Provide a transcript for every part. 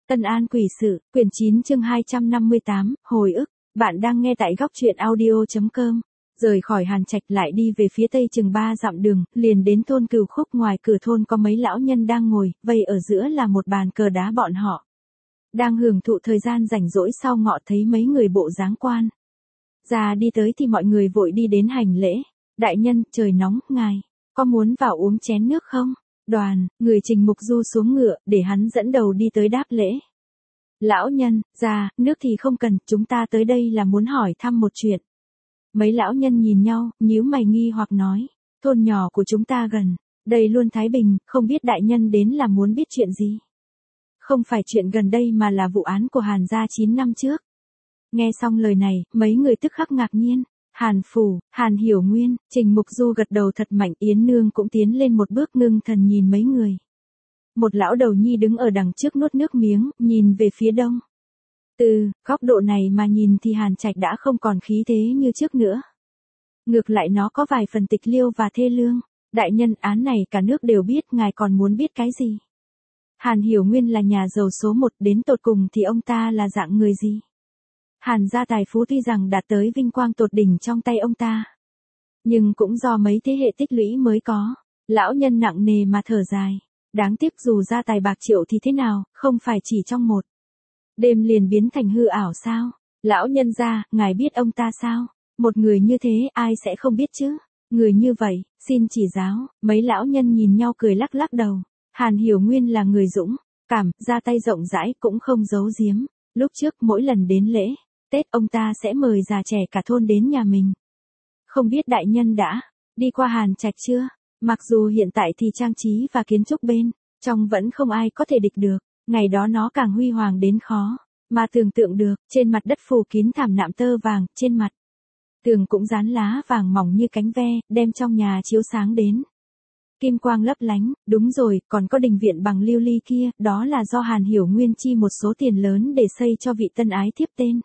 Tân An Quỷ Sự, quyển 9 chương 258, hồi ức. Bạn đang nghe tại góc truyện audio.com. Rời khỏi Hàn Trạch lại đi về phía tây chừng 3 dặm đường, liền đến thôn Cừu Khúc. Ngoài cửa thôn có mấy lão nhân đang ngồi, vây ở giữa là một bàn cờ đá. Bọn họ đang hưởng thụ thời gian rảnh rỗi. Sau ngọ thấy mấy người bộ dáng quan già đi tới thì mọi người vội đi đến hành lễ. Đại nhân, trời nóng, ngài có muốn vào uống chén nước không? Đoàn, người Trình Mục Du xuống ngựa, để hắn dẫn đầu đi tới đáp lễ. Lão nhân, già, nước thì không cần, chúng ta tới đây là muốn hỏi thăm một chuyện. Mấy lão nhân nhìn nhau, nhíu mày nghi hoặc nói, thôn nhỏ của chúng ta gần đây luôn thái bình, không biết đại nhân đến là muốn biết chuyện gì. Không phải chuyện gần đây mà là vụ án của Hàn gia 9 năm trước. Nghe xong lời này, mấy người tức khắc ngạc nhiên. Hàn Phủ, Hàn Hiểu Nguyên, Trình Mục Du gật đầu thật mạnh. Yến Nương cũng tiến lên một bước ngưng thần nhìn mấy người. Một lão đầu nhi đứng ở đằng trước nuốt nước miếng, nhìn về phía đông. Từ góc độ này mà nhìn thì Hàn Trạch đã không còn khí thế như trước nữa. Ngược lại nó có vài phần tịch liêu và thê lương. Đại nhân, án này cả nước đều biết, ngài còn muốn biết cái gì? Hàn Hiểu Nguyên là nhà giàu số 1, đến tột cùng thì ông ta là dạng người gì? Hàn gia tài phú tuy rằng đạt tới vinh quang tột đỉnh trong tay ông ta, nhưng cũng do mấy thế hệ tích lũy mới có. Lão nhân nặng nề mà thở dài. Đáng tiếc dù gia tài bạc triệu thì thế nào, không phải chỉ trong một đêm liền biến thành hư ảo sao? Lão nhân gia, ngài biết ông ta sao? Một người như thế ai sẽ không biết chứ? Người như vậy, xin chỉ giáo. Mấy lão nhân nhìn nhau cười lắc lắc đầu. Hàn Hiểu Nguyên là người dũng cảm, ra tay rộng rãi, cũng không giấu giếm. Lúc trước mỗi lần đến lễ Tết ông ta sẽ mời già trẻ cả thôn đến nhà mình. Không biết đại nhân đã đi qua Hàn Trạch chưa? Mặc dù hiện tại thì trang trí và kiến trúc bên trong vẫn không ai có thể địch được, ngày đó nó càng huy hoàng đến khó mà tưởng tượng được. Trên mặt đất phủ kín thảm nạm tơ vàng, trên mặt tường cũng dán lá vàng mỏng như cánh ve, đem trong nhà chiếu sáng đến kim quang lấp lánh. Đúng rồi, còn có đình viện bằng lưu ly kia, đó là do Hàn Hiểu Nguyên chi một số tiền lớn để xây cho vị tân ái thiếp tên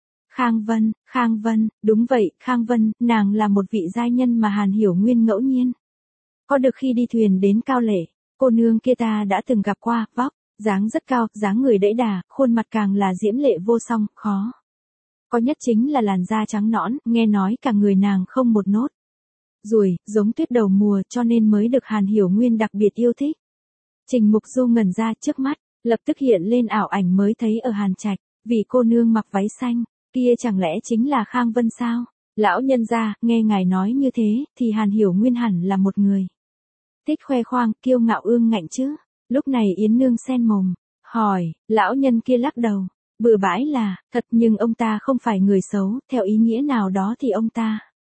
Khang Vân, đúng vậy, Khang Vân, nàng là một vị giai nhân mà Hàn Hiểu Nguyên ngẫu nhiên có được khi đi thuyền đến Cao Lễ. Cô nương kia ta đã từng gặp qua, vóc dáng rất cao, dáng người đẫy đà, khuôn mặt càng là diễm lệ vô song, khó có nhất chính là làn da trắng nõn, nghe nói cả người nàng không một nốt ruồi, giống tuyết đầu mùa, cho nên mới được Hàn Hiểu Nguyên đặc biệt yêu thích. Trình Mục Du ngẩn ra, trước mắt lập tức hiện lên ảo ảnh mới thấy ở Hàn Trạch, vì cô nương mặc váy xanh kia chẳng lẽ chính là Khang Vân sao? Lão nhân gia, nghe ngài nói như thế, thì Hàn Hiểu Nguyên hẳn là một người thích khoe khoang, kiêu ngạo ương ngạnh chứ? Lúc này Yến Nương xen mồm hỏi. Lão nhân kia lắc đầu, bừa bãi là thật, nhưng ông ta không phải người xấu, theo ý nghĩa nào đó thì ông ta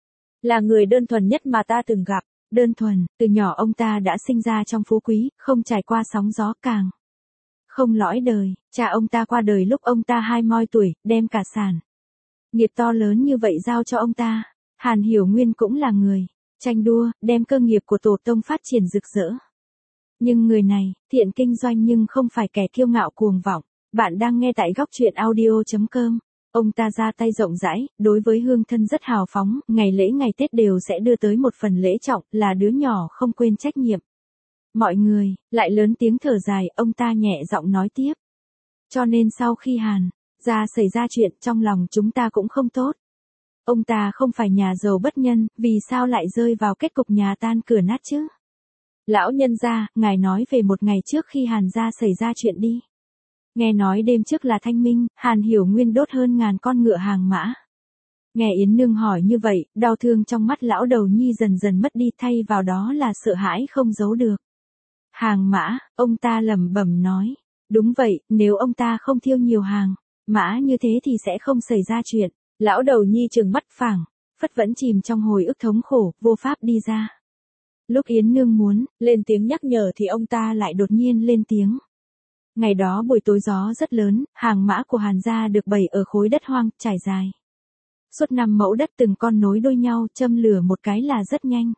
là người đơn thuần nhất mà ta từng gặp. Đơn thuần, từ nhỏ ông ta đã sinh ra trong phú quý, không trải qua sóng gió, càng không lõi đời. Cha ông ta qua đời lúc ông ta 20 tuổi, đem cả sản nghiệp to lớn như vậy giao cho ông ta. Hàn Hiểu Nguyên cũng là người tranh đua, đem cơ nghiệp của tổ tông phát triển rực rỡ. Nhưng người này, thiện kinh doanh nhưng không phải kẻ kiêu ngạo cuồng vọng. Bạn đang nghe tại góc truyện audio.com. Ông ta ra tay rộng rãi, đối với hương thân rất hào phóng, ngày lễ ngày Tết đều sẽ đưa tới một phần lễ trọng, là đứa nhỏ không quên trách nhiệm. Mọi người lại lớn tiếng thở dài, ông ta nhẹ giọng nói tiếp. Cho nên sau khi Hàn gia xảy ra chuyện, trong lòng chúng ta cũng không tốt. Ông ta không phải nhà giàu bất nhân, vì sao lại rơi vào kết cục nhà tan cửa nát chứ? Lão nhân gia, ngài nói về một ngày trước khi Hàn gia xảy ra chuyện đi. Nghe nói đêm trước là Thanh Minh, Hàn Hiểu Nguyên đốt hơn 1000 con ngựa hàng mã. Nghe Yến Nương hỏi như vậy, đau thương trong mắt lão đầu nhi dần dần mất đi, thay vào đó là sợ hãi không giấu được. Hàng mã, ông ta lẩm bẩm nói. Đúng vậy, nếu ông ta không thiêu nhiều hàng mã như thế thì sẽ không xảy ra chuyện. Lão đầu nhi trừng mắt phảng phất vẫn chìm trong hồi ức thống khổ, vô pháp đi ra. Lúc Yến Nương muốn lên tiếng nhắc nhở thì ông ta lại đột nhiên lên tiếng. Ngày đó buổi tối gió rất lớn, hàng mã của Hàn gia được bày ở khối đất hoang, trải dài suốt 5 mẫu đất, từng con nối đuôi nhau, châm lửa một cái là rất nhanh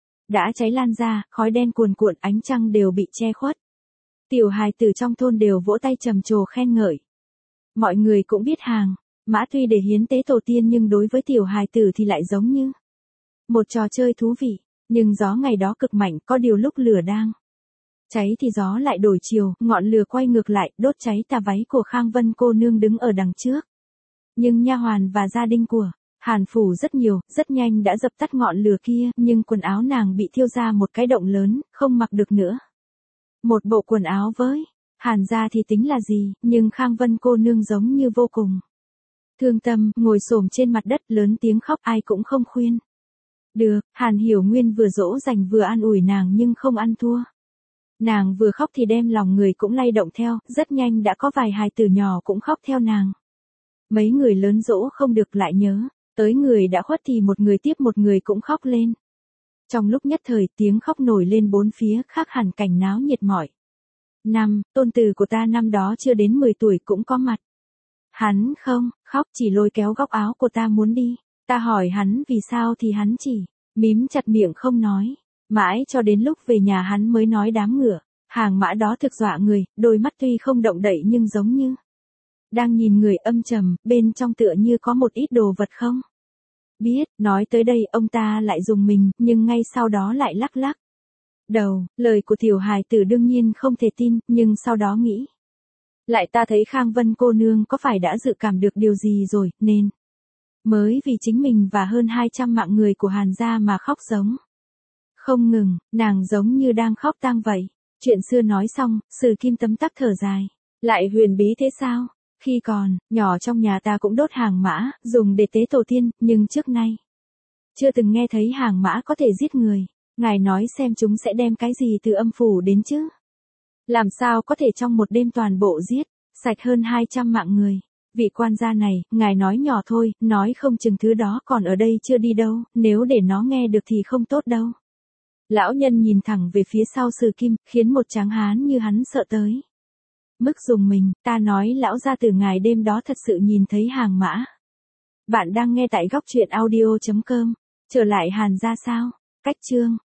đã cháy lan ra, khói đen cuồn cuộn, ánh trăng đều bị che khuất. Tiểu hài tử trong thôn đều vỗ tay trầm trồ khen ngợi. Mọi người cũng biết hàng mã tuy để hiến tế tổ tiên nhưng đối với tiểu hài tử thì lại giống như một trò chơi thú vị. Nhưng gió ngày đó cực mạnh, có điều lúc lửa đang Cháy thì gió lại đổi chiều, ngọn lửa quay ngược lại, đốt cháy tà váy của Khang Vân cô nương đứng ở đằng trước. Nhưng nha hoàn và gia đình của Hàn phủ rất nhiều, rất nhanh đã dập tắt ngọn lửa kia, nhưng quần áo nàng bị thiêu ra một cái động lớn, không mặc được nữa. Một bộ quần áo với Hàn gia thì tính là gì, nhưng Khang Vân cô nương giống như vô cùng thương tâm, ngồi xổm trên mặt đất lớn tiếng khóc, ai cũng không khuyên được. Hàn Hiểu Nguyên vừa dỗ dành vừa an ủi nàng nhưng không ăn thua. Nàng vừa khóc thì đem lòng người cũng lay động theo, rất nhanh đã có vài hài tử nhỏ cũng khóc theo nàng. Mấy người lớn dỗ không được lại nhớ, tới người đã khuất thì một người tiếp một người cũng khóc lên. Trong lúc nhất thời tiếng khóc nổi lên bốn phía, khác hẳn cảnh náo nhiệt mỏi. Tôn tử của ta năm đó chưa đến 10 tuổi cũng có mặt. Hắn không, khóc chỉ lôi kéo góc áo của ta muốn đi. Ta hỏi hắn vì sao thì hắn chỉ mím chặt miệng không nói. Mãi cho đến lúc về nhà hắn mới nói đám ngựa hàng mã đó thực dọa người, đôi mắt tuy không động đậy nhưng giống như đang nhìn người âm trầm, bên trong tựa như có một ít đồ vật không biết. Nói tới đây ông ta lại dùng mình, nhưng ngay sau đó lại lắc lắc đầu. Lời của tiểu hài tử đương nhiên không thể tin, nhưng sau đó nghĩ lại, ta thấy Khang Vân cô nương có phải đã dự cảm được điều gì rồi, nên mới vì chính mình và hơn 200 mạng người của Hàn gia mà khóc giống không ngừng. Nàng giống như đang khóc tang vậy. Chuyện xưa nói xong, Sử Kim tấm tắc thở dài. Lại huyền bí thế sao? Khi còn nhỏ trong nhà ta cũng đốt hàng mã, dùng để tế tổ tiên, nhưng trước nay chưa từng nghe thấy hàng mã có thể giết người. Ngài nói xem chúng sẽ đem cái gì từ âm phủ đến chứ? Làm sao có thể trong một đêm toàn bộ giết sạch hơn 200 mạng người? Vị quan gia này, ngài nói nhỏ thôi, nói không chừng thứ đó còn ở đây chưa đi đâu, nếu để nó nghe được thì không tốt đâu. Lão nhân nhìn thẳng về phía sau Sử Kim, khiến một tráng hán như hắn sợ tới mức dùng mình. Ta nói lão gia tử ngài đêm đó thật sự nhìn thấy hàng mã. Bạn đang nghe tại góc truyện audio.com. Trở lại Hàn gia sao? Cách chương